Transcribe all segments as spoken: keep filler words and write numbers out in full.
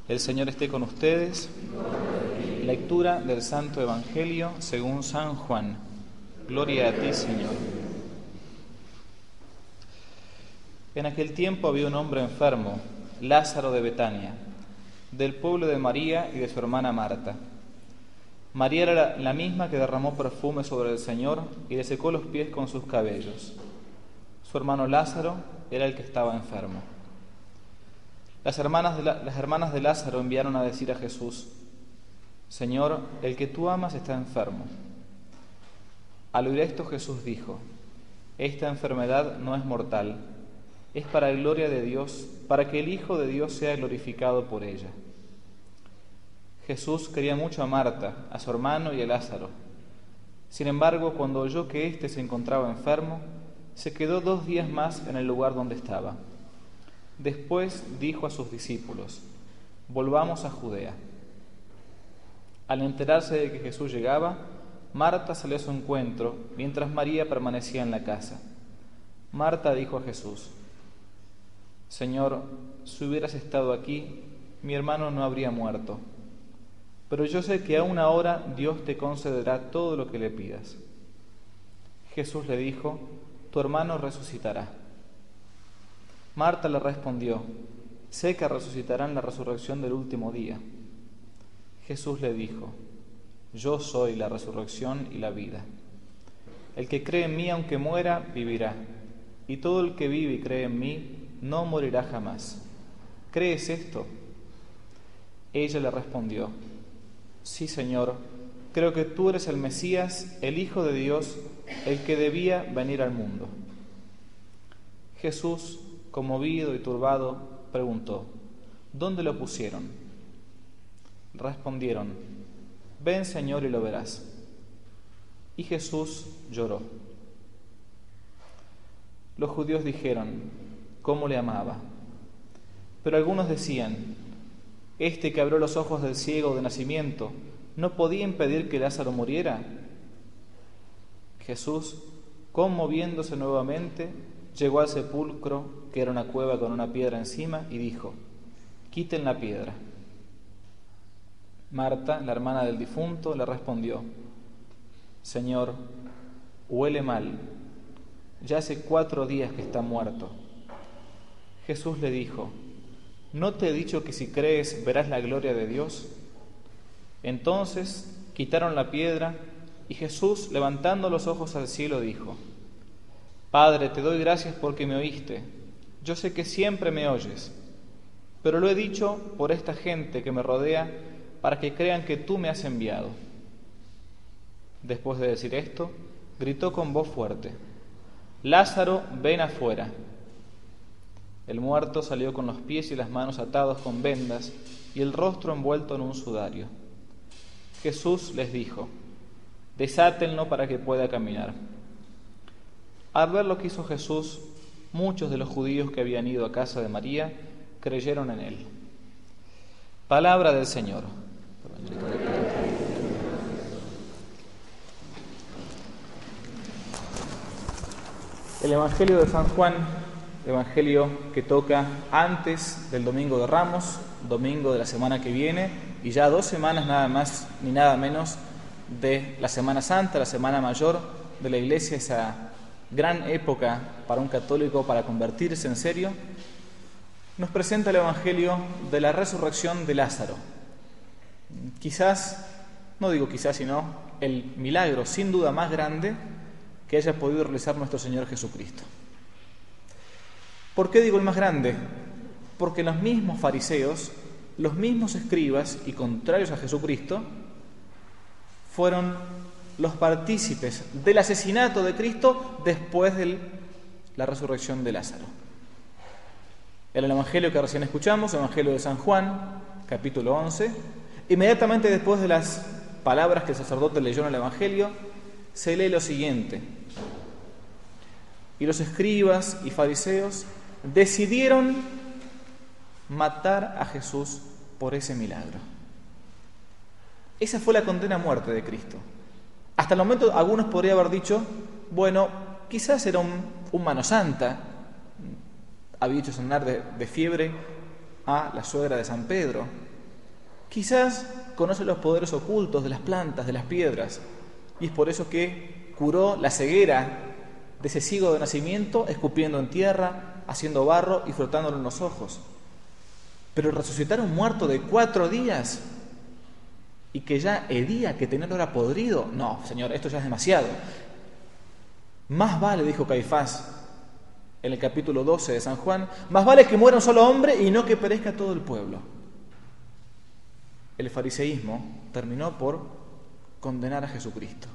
El Señor esté con ustedes. Lectura del Santo Evangelio según San Juan. Gloria a ti, Señor. En aquel tiempo había un hombre enfermo, Lázaro de Betania, del pueblo de María y de su hermana Marta. María era la, la misma que derramó perfume sobre el Señor y le secó los pies con sus cabellos. Su hermano Lázaro era el que estaba enfermo. Las hermanas, de la, las hermanas de Lázaro enviaron a decir a Jesús: Señor, el que tú amas está enfermo. Al oír esto, Jesús dijo: Esta enfermedad no es mortal, es para la gloria de Dios, para que el Hijo de Dios sea glorificado por ella. Jesús quería mucho a Marta, a su hermano y a Lázaro. Sin embargo, cuando oyó que éste se encontraba enfermo, se quedó dos días más en el lugar donde estaba. Después dijo a sus discípulos: Volvamos a Judea. Al enterarse de que Jesús llegaba, Marta salió a su encuentro, mientras María permanecía en la casa. Marta dijo a Jesús: Señor, si hubieras estado aquí, mi hermano no habría muerto. Pero yo sé que aún ahora Dios te concederá todo lo que le pidas. Jesús le dijo: Tu hermano resucitará. Marta le respondió: Sé que resucitará en la resurrección del último día. Jesús le dijo: Yo soy la resurrección y la vida. El que cree en mí, aunque muera, vivirá. Y todo el que vive y cree en mí, no morirá jamás. ¿Crees esto? Ella le respondió: Sí, Señor, creo que tú eres el Mesías, el Hijo de Dios, el que debía venir al mundo. Jesús, conmovido y turbado, preguntó: ¿Dónde lo pusieron? Respondieron: Ven, Señor, y lo verás. Y Jesús lloró. Los judíos dijeron: ¿Cómo le amaba? Pero algunos decían: Este que abrió los ojos del ciego de nacimiento, ¿no podía impedir que Lázaro muriera? Jesús, conmoviéndose nuevamente, llegó al sepulcro, que era una cueva con una piedra encima, y dijo: Quiten la piedra. Marta, la hermana del difunto, le respondió: Señor, huele mal, ya hace cuatro días que está muerto. Jesús le dijo: ¿No te he dicho que si crees verás la gloria de Dios? Entonces quitaron la piedra, y Jesús, levantando los ojos al cielo, dijo: Padre, te doy gracias porque me oíste. Yo sé que siempre me oyes, pero lo he dicho por esta gente que me rodea, para que crean que tú me has enviado. Después de decir esto, gritó con voz fuerte: Lázaro, ven afuera. El muerto salió con los pies y las manos atados con vendas y el rostro envuelto en un sudario. Jesús les dijo: Desátenlo para que pueda caminar. Al ver lo que hizo Jesús, muchos de los judíos que habían ido a casa de María creyeron en él. Palabra del Señor. El Evangelio de San Juan, Evangelio que toca antes del Domingo de Ramos, domingo de la semana que viene, y ya dos semanas nada más ni nada menos de la Semana Santa, la Semana Mayor de la Iglesia, esa gran época para un católico para convertirse en serio. Nos presenta el Evangelio de la resurrección de Lázaro. Quizás, no digo quizás, sino el milagro sin duda más grande que haya podido realizar nuestro Señor Jesucristo. ¿Por qué digo el más grande? Porque los mismos fariseos, los mismos escribas y contrarios a Jesucristo, fueron los partícipes del asesinato de Cristo después de la resurrección de Lázaro. En el Evangelio que recién escuchamos, Evangelio de San Juan, capítulo once, inmediatamente después de las palabras que el sacerdote leyó en el Evangelio, se lee lo siguiente: Y los escribas y fariseos decidieron matar a Jesús por ese milagro. Esa fue la condena a muerte de Cristo. Hasta el momento algunos podrían haber dicho: bueno, quizás era un, un mano santa, había hecho sanar de, de fiebre a la suegra de San Pedro, Quizás conoce los poderes ocultos de las plantas, de las piedras, y es por eso que curó la ceguera de ese ciego de nacimiento, escupiendo en tierra, haciendo barro y frotándolo en los ojos. Pero resucitar a un muerto de cuatro días y que ya hedía, que tenía olor a podrido, no, Señor, esto ya es demasiado. Más vale, dijo Caifás en el capítulo doce de San Juan, más vale que muera un solo hombre y no que perezca todo el pueblo. El fariseísmo terminó por condenar a Jesucristo.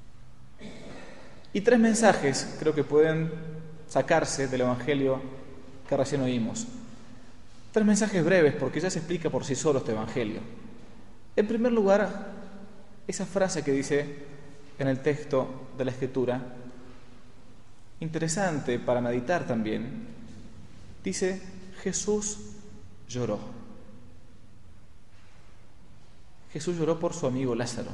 Y tres mensajes creo que pueden sacarse del Evangelio que recién oímos. Tres mensajes breves, porque ya se explica por sí solo este Evangelio. En primer lugar, esa frase que dice en el texto de la Escritura, interesante para meditar también, dice: Jesús lloró. Jesús lloró por su amigo Lázaro.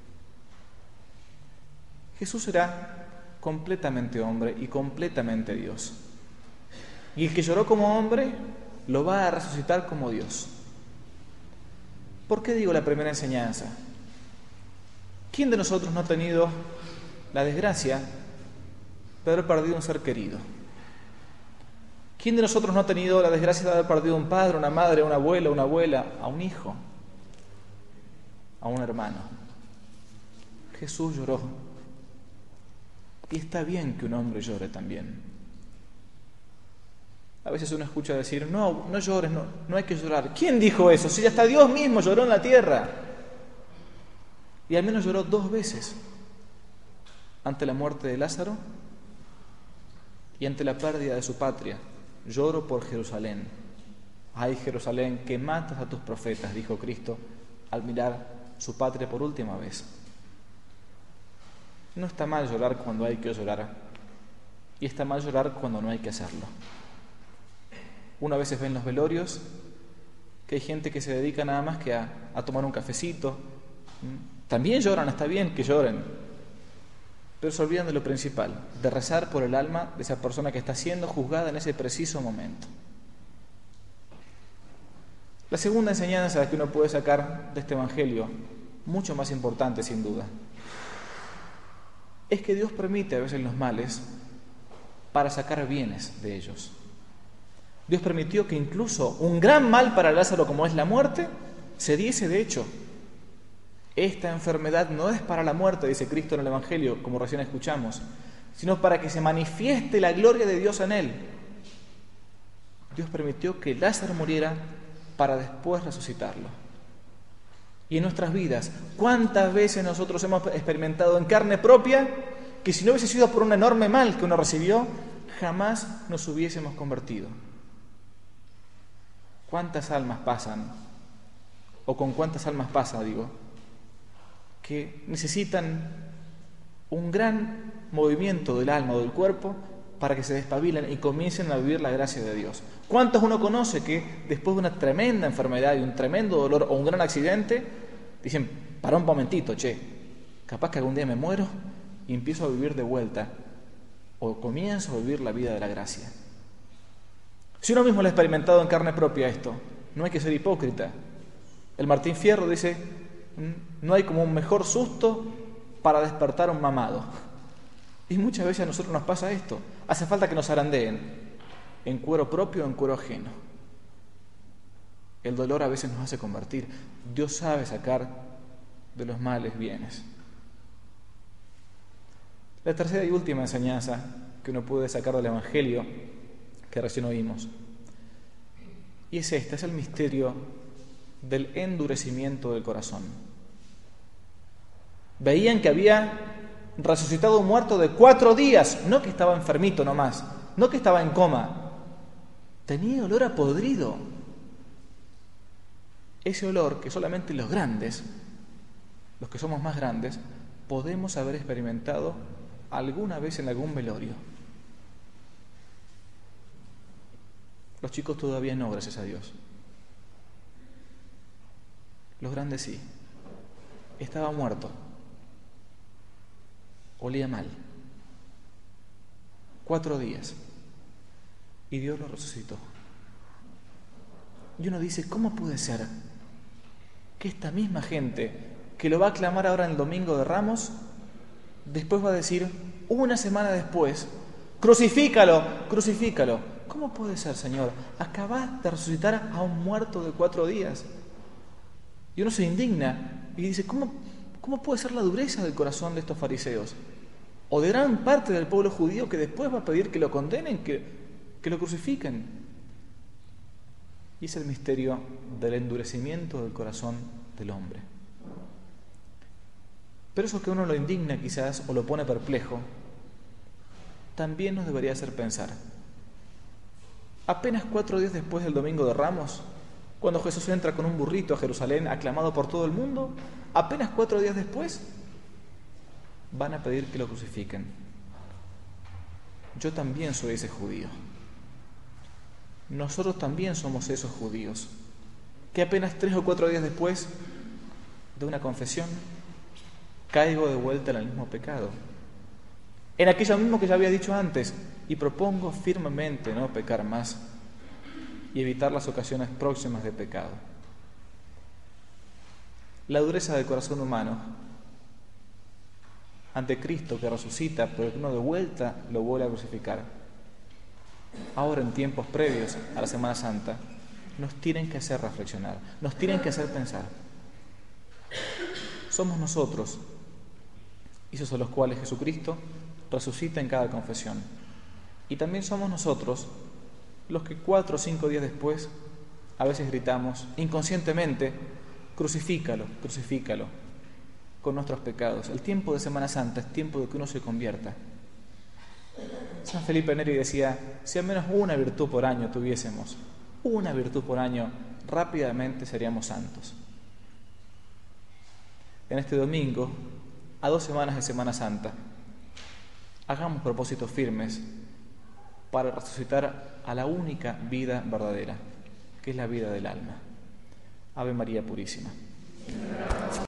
Jesús era completamente hombre y completamente Dios. Y el que lloró como hombre lo va a resucitar como Dios. ¿Por qué digo la primera enseñanza? ¿Quién de nosotros no ha tenido la desgracia de haber perdido un ser querido? ¿Quién de nosotros no ha tenido la desgracia de haber perdido un padre, una madre, un abuelo, una abuela, a un hijo, a un hermano? Jesús lloró. Y está bien que un hombre llore también. A veces uno escucha decir: no, no llores, no, no hay que llorar. ¿Quién dijo eso? Si hasta Dios mismo lloró en la tierra. Y al menos lloró dos veces. Ante la muerte de Lázaro y ante la pérdida de su patria. Lloro por Jerusalén. Ay, Jerusalén, que matas a tus profetas, dijo Cristo al mirar su patria por última vez. No está mal llorar cuando hay que llorar, y está mal llorar cuando no hay que hacerlo. Uno a veces ve en los velorios que hay gente que se dedica nada más que a, a tomar un cafecito. También lloran, está bien que lloren, pero se olvidan de lo principal, de rezar por el alma de esa persona que está siendo juzgada en ese preciso momento. La segunda enseñanza que uno puede sacar de este Evangelio, mucho más importante sin duda, es que Dios permite a veces los males para sacar bienes de ellos. Dios permitió que incluso un gran mal para Lázaro, como es la muerte, se diese de hecho. Esta enfermedad no es para la muerte, dice Cristo en el Evangelio, como recién escuchamos, sino para que se manifieste la gloria de Dios en él. Dios permitió que Lázaro muriera para después resucitarlo. Y en nuestras vidas, ¿cuántas veces nosotros hemos experimentado en carne propia que si no hubiese sido por un enorme mal que uno recibió, jamás nos hubiésemos convertido? ¿Cuántas almas pasan, o con cuántas almas pasa, digo, que necesitan un gran movimiento del alma o del cuerpo para que se despabilen y comiencen a vivir la gracia de Dios? ¿Cuántos uno conoce que después de una tremenda enfermedad y un tremendo dolor o un gran accidente dicen: para un momentito, che, capaz que algún día me muero y empiezo a vivir de vuelta, o comienzo a vivir la vida de la gracia? Si uno mismo lo ha experimentado en carne propia esto, no hay que ser hipócrita. El Martín Fierro dice: no hay como un mejor susto para despertar a un mamado. Y muchas veces a nosotros nos pasa esto. Hace falta que nos zarandeen, en cuero propio o en cuero ajeno. El dolor a veces nos hace convertir. Dios sabe sacar de los males bienes. La tercera y última enseñanza que uno puede sacar del Evangelio que recién oímos, y es esta, es el misterio del endurecimiento del corazón. Veían que había resucitado un muerto de cuatro días, no que estaba enfermito nomás, no que estaba en coma, tenía olor a podrido. Ese olor que solamente los grandes, los que somos más grandes, podemos haber experimentado alguna vez en algún velorio. Los chicos todavía no, gracias a Dios. Los grandes sí. Estaba muerto. Olía mal. Cuatro días. Y Dios lo resucitó. Y uno dice: ¿cómo puede ser que esta misma gente que lo va a clamar ahora en el Domingo de Ramos, después va a decir, una semana después, crucifícalo, crucifícalo. ¿Cómo puede ser, Señor? Acabas de resucitar a un muerto de cuatro días. Y uno se indigna y dice, ¿cómo, cómo puede ser la dureza del corazón de estos fariseos? O de gran parte del pueblo judío que después va a pedir que lo condenen, que, que lo crucifiquen. Y es el misterio del endurecimiento del corazón del hombre. Pero eso que uno lo indigna quizás o lo pone perplejo, también nos debería hacer pensar. Apenas cuatro días después del Domingo de Ramos, cuando Jesús entra con un burrito a Jerusalén, aclamado por todo el mundo, apenas cuatro días después, van a pedir que lo crucifiquen. Yo también soy ese judío. Nosotros también somos esos judíos, que apenas tres o cuatro días después de una confesión, caigo de vuelta en el mismo pecado. En aquello mismo que ya había dicho antes, y propongo firmemente no pecar más y evitar las ocasiones próximas de pecado. La dureza del corazón humano ante Cristo que resucita, pero que uno de vuelta lo vuelve a crucificar, ahora en tiempos previos a la Semana Santa, nos tienen que hacer reflexionar, nos tienen que hacer pensar. Somos nosotros, esos a los cuales Jesucristo resucita en cada confesión. Y también somos nosotros los que cuatro o cinco días después a veces gritamos inconscientemente, crucifícalo, crucifícalo, con nuestros pecados. El tiempo de Semana Santa es tiempo de que uno se convierta. San Felipe Neri decía, si al menos una virtud por año tuviésemos, una virtud por año, rápidamente seríamos santos. En este domingo, a dos semanas de Semana Santa, hagamos propósitos firmes para resucitar a la única vida verdadera, que es la vida del alma. Ave María Purísima.